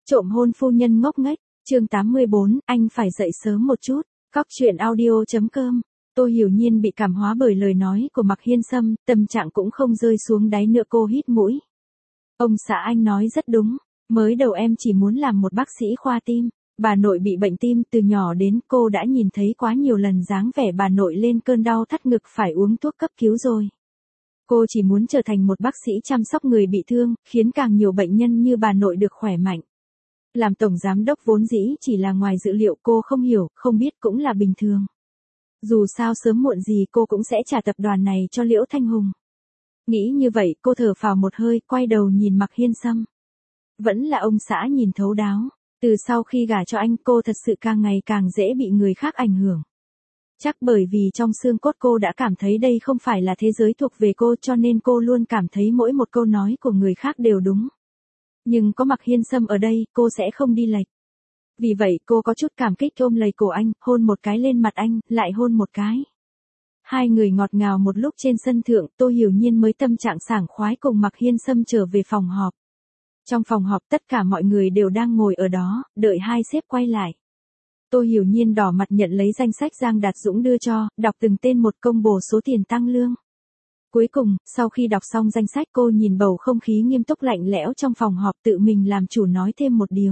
Trộm hôn phu nhân ngốc nghếch, chương 84, anh phải dậy sớm một chút. Cóc truyện audio.com. Tôi Hiểu Nhiên bị cảm hóa bởi lời nói của Mạc Hiên Sâm, tâm trạng cũng không rơi xuống đáy nữa. Cô hít mũi. Ông xã anh nói rất đúng, mới đầu em chỉ muốn làm một bác sĩ khoa tim. Bà nội bị bệnh tim từ nhỏ đến, cô đã nhìn thấy quá nhiều lần dáng vẻ bà nội lên cơn đau thắt ngực phải uống thuốc cấp cứu rồi. Cô chỉ muốn trở thành một bác sĩ chăm sóc người bị thương, khiến càng nhiều bệnh nhân như bà nội được khỏe mạnh. Làm tổng giám đốc vốn dĩ chỉ là ngoài dự liệu, cô không hiểu, không biết cũng là bình thường. Dù sao sớm muộn gì cô cũng sẽ trả tập đoàn này cho Liễu Thanh Hùng. Nghĩ như vậy, cô thở phào một hơi, quay đầu nhìn Mạc Hiên Sâm. Vẫn là ông xã nhìn thấu đáo. Từ sau khi gả cho anh, cô thật sự càng ngày càng dễ bị người khác ảnh hưởng. Chắc bởi vì trong xương cốt cô đã cảm thấy đây không phải là thế giới thuộc về cô, cho nên cô luôn cảm thấy mỗi một câu nói của người khác đều đúng. Nhưng có Mạc Hiên Sâm ở đây, cô sẽ không đi lệch. Vì vậy cô có chút cảm kích ôm lấy cổ anh, hôn một cái lên mặt anh, lại hôn một cái. Hai người ngọt ngào một lúc trên sân thượng, Tô Hiểu Nhiên mới tâm trạng sảng khoái cùng Mạc Hiên Sâm trở về phòng họp. Trong phòng họp tất cả mọi người đều đang ngồi ở đó, đợi hai sếp quay lại. Tô Hiểu Nhiên đỏ mặt nhận lấy danh sách Giang Đạt Dũng đưa cho, đọc từng tên một công bổ số tiền tăng lương. Cuối cùng, sau khi đọc xong danh sách, cô nhìn bầu không khí nghiêm túc lạnh lẽo trong phòng họp, tự mình làm chủ nói thêm một điều.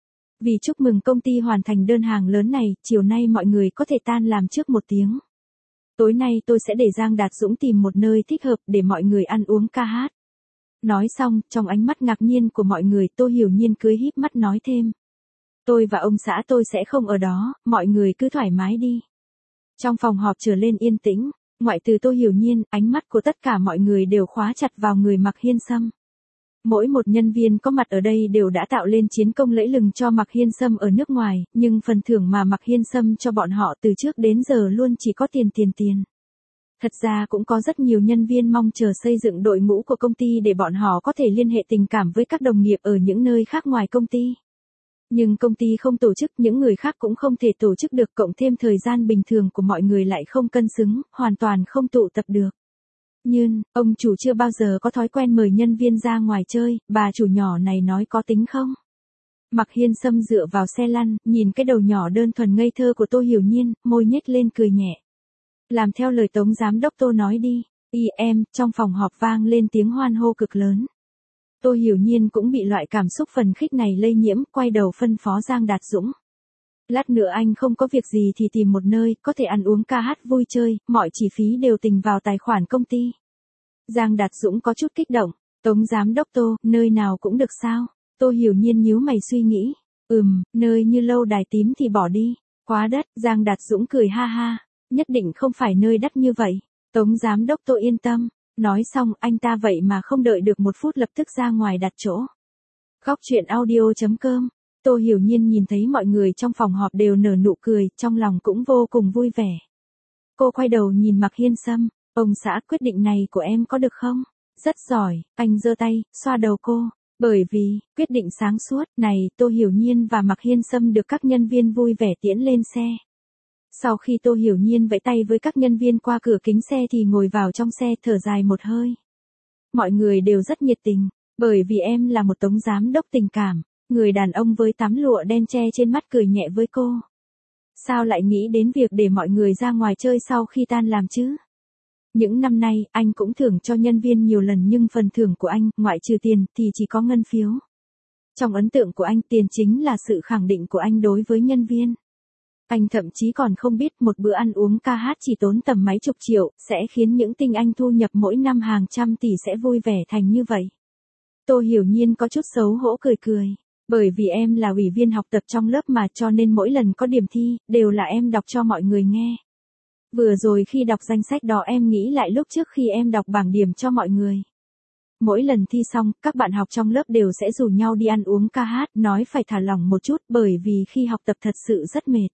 Vì chúc mừng công ty hoàn thành đơn hàng lớn này, chiều nay mọi người có thể tan làm trước 1 tiếng. Tối nay tôi sẽ để Giang Đạt Dũng tìm một nơi thích hợp để mọi người ăn uống ca hát. Nói xong, trong ánh mắt ngạc nhiên của mọi người, Tô Hiểu Nhiên cười híp mắt nói thêm. Tôi và ông xã tôi sẽ không ở đó, mọi người cứ thoải mái đi. Trong phòng họp trở lên yên tĩnh, ngoại trừ Tô Hiểu Nhiên, ánh mắt của tất cả mọi người đều khóa chặt vào người Mạc Hiên Sâm. Mỗi một nhân viên có mặt ở đây đều đã tạo lên chiến công lẫy lừng cho Mạc Hiên Sâm ở nước ngoài, nhưng phần thưởng mà Mạc Hiên Sâm cho bọn họ từ trước đến giờ luôn chỉ có tiền. Thật ra cũng có rất nhiều nhân viên mong chờ xây dựng đội ngũ của công ty để bọn họ có thể liên hệ tình cảm với các đồng nghiệp ở những nơi khác ngoài công ty. Nhưng công ty không tổ chức, những người khác cũng không thể tổ chức được, cộng thêm thời gian bình thường của mọi người lại không cân xứng, hoàn toàn không tụ tập được. Nhưng, ông chủ chưa bao giờ có thói quen mời nhân viên ra ngoài chơi, bà chủ nhỏ này nói có tính không? Mạc Hiên Sâm dựa vào xe lăn, nhìn cái đầu nhỏ đơn thuần ngây thơ của Tô Hiểu Nhiên, môi nhếch lên cười nhẹ. Làm theo lời Tống Giám đốc Tô nói đi. Em, trong phòng họp vang lên tiếng hoan hô cực lớn. Tô Hiểu Nhiên cũng bị loại cảm xúc phấn khích này lây nhiễm, quay đầu phân phó Giang Đạt Dũng. Lát nữa anh không có việc gì thì tìm một nơi, có thể ăn uống ca hát vui chơi, mọi chi phí đều tính vào tài khoản công ty. Giang Đạt Dũng có chút kích động. Tống Giám đốc Tô, nơi nào cũng được sao? Tô Hiểu Nhiên nhíu mày suy nghĩ. Nơi như lâu đài tím thì bỏ đi. Quá đắt, Giang Đạt Dũng cười ha ha. Nhất định không phải nơi đắt như vậy. Tống Giám đốc Tô yên tâm. Nói xong, anh ta vậy mà không đợi được 1 phút lập tức ra ngoài đặt chỗ. Cóc truyện audio.com. Tô Hiểu Nhiên nhìn thấy mọi người trong phòng họp đều nở nụ cười, trong lòng cũng vô cùng vui vẻ. Cô quay đầu nhìn Mạc Hiên Sâm. Ông xã, quyết định này của em có được không? Rất giỏi, anh giơ tay, xoa đầu cô. Bởi vì, quyết định sáng suốt này, Tô Hiểu Nhiên và Mạc Hiên Sâm được các nhân viên vui vẻ tiễn lên xe. Sau khi Tô Hiểu Nhiên vẫy tay với các nhân viên qua cửa kính xe thì ngồi vào trong xe thở dài một hơi. Mọi người đều rất nhiệt tình, bởi vì em là một tống giám đốc tình cảm. Người đàn ông với tấm lụa đen che trên mắt cười nhẹ với cô. Sao lại nghĩ đến việc để mọi người ra ngoài chơi sau khi tan làm chứ? Những năm nay, anh cũng thưởng cho nhân viên nhiều lần nhưng phần thưởng của anh, ngoại trừ tiền, thì chỉ có ngân phiếu. Trong ấn tượng của anh, tiền chính là sự khẳng định của anh đối với nhân viên. Anh thậm chí còn không biết một bữa ăn uống ca hát chỉ tốn tầm mấy chục triệu, sẽ khiến những tinh anh thu nhập mỗi năm hàng trăm tỷ sẽ vui vẻ thành như vậy. Tô Hiểu Nhiên có chút xấu hổ cười. Bởi vì em là ủy viên học tập trong lớp mà, cho nên mỗi lần có điểm thi, đều là em đọc cho mọi người nghe. Vừa rồi khi đọc danh sách đó em nghĩ lại lúc trước khi em đọc bảng điểm cho mọi người. Mỗi lần thi xong, các bạn học trong lớp đều sẽ rủ nhau đi ăn uống ca hát, nói phải thả lỏng một chút bởi vì khi học tập thật sự rất mệt.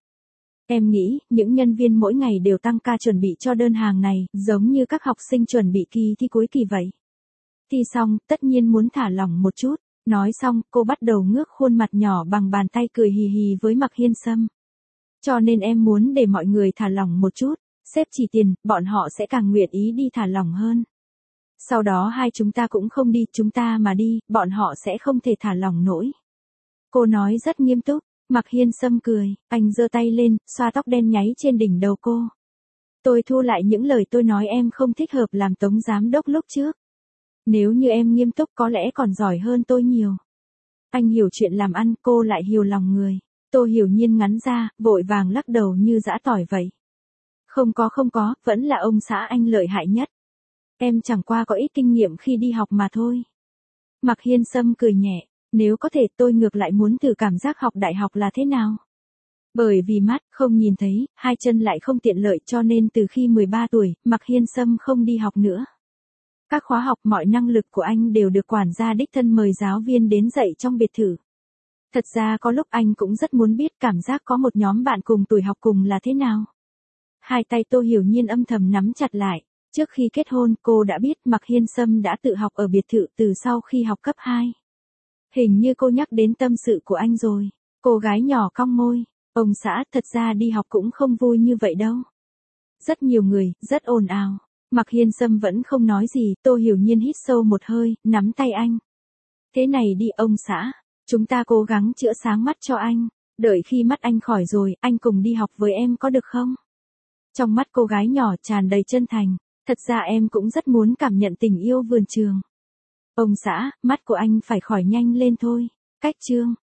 Em nghĩ, những nhân viên mỗi ngày đều tăng ca chuẩn bị cho đơn hàng này, giống như các học sinh chuẩn bị kỳ thi cuối kỳ vậy. Thi xong, tất nhiên muốn thả lỏng một chút. Nói xong, cô bắt đầu ngước khuôn mặt nhỏ bằng bàn tay cười hì hì với Mạc Hiên Sâm. Cho nên em muốn để mọi người thả lỏng một chút, sếp chỉ tiền, bọn họ sẽ càng nguyện ý đi thả lỏng hơn. Sau đó hai chúng ta cũng không đi, chúng ta mà đi, bọn họ sẽ không thể thả lỏng nổi. Cô nói rất nghiêm túc. Mạc Hiên Sâm cười, anh giơ tay lên, xoa tóc đen nháy trên đỉnh đầu cô. Tôi thu lại những lời tôi nói em không thích hợp làm tống giám đốc lúc trước. Nếu như em nghiêm túc có lẽ còn giỏi hơn tôi nhiều. Anh hiểu chuyện làm ăn, cô lại hiểu lòng người. Tô Hiểu Nhiên ngắn ra, vội vàng lắc đầu như giã tỏi vậy. Không có, vẫn là ông xã anh lợi hại nhất. Em chẳng qua có ít kinh nghiệm khi đi học mà thôi. Mạc Hiên Sâm cười nhẹ, nếu có thể tôi ngược lại muốn thử cảm giác học đại học là thế nào. Bởi vì mắt không nhìn thấy, hai chân lại không tiện lợi cho nên từ khi 13 tuổi, Mạc Hiên Sâm không đi học nữa. Các khóa học mọi năng lực của anh đều được quản gia đích thân mời giáo viên đến dạy trong biệt thự. Thật ra có lúc anh cũng rất muốn biết cảm giác có một nhóm bạn cùng tuổi học cùng là thế nào. Hai tay Tô Hiểu Nhiên âm thầm nắm chặt lại. Trước khi kết hôn cô đã biết Mạc Hiên Sâm đã tự học ở biệt thự từ sau khi học cấp 2. Hình như cô nhắc đến tâm sự của anh rồi. Cô gái nhỏ cong môi. Ông xã thật ra đi học cũng không vui như vậy đâu. Rất nhiều người, rất ồn ào. Mạc Hiên Sâm vẫn không nói gì, Tô Hiểu Nhiên hít sâu một hơi, nắm tay anh. Thế này đi ông xã, chúng ta cố gắng chữa sáng mắt cho anh. Đợi khi mắt anh khỏi rồi, anh cùng đi học với em có được không? Trong mắt cô gái nhỏ tràn đầy chân thành. Thật ra em cũng rất muốn cảm nhận tình yêu vườn trường. Ông xã, mắt của anh phải khỏi nhanh lên thôi. Cách chương.